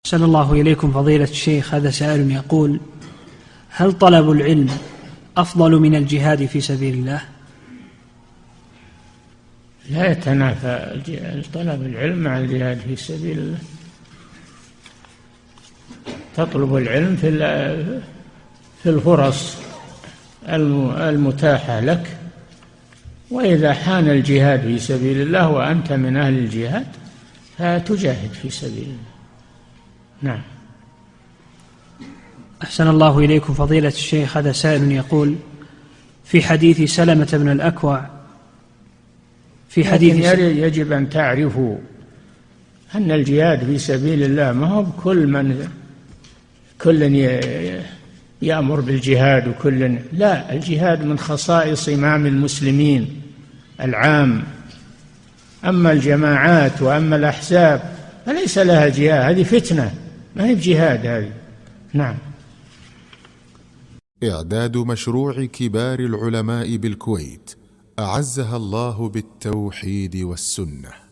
أحسن الله إليكم فضيلة الشيخ. هذا سائل يقول: هل طلب العلم أفضل من الجهاد في سبيل الله؟ لا يتنافى طلب العلم مع الجهاد في سبيل الله. تطلب العلم في الفرص المتاحة لك، وإذا حان الجهاد في سبيل الله وأنت من أهل الجهاد فتجاهد في سبيل الله. نعم. أحسن الله إليكم فضيلة الشيخ. هذا سائل يقول: في حديث سلمة بن الأكوع يجب أن تعرفوا أن الجهاد في سبيل الله ما هو كل يأمر بالجهاد وكل لا، الجهاد من خصائص إمام المسلمين العام، أما الجماعات وأما الأحزاب فليس لها جهاد، هذه فتنة ما هي بجهاد هذه. نعم. إعداد مشروع كبار العلماء بالكويت أعزها الله بالتوحيد والسنة.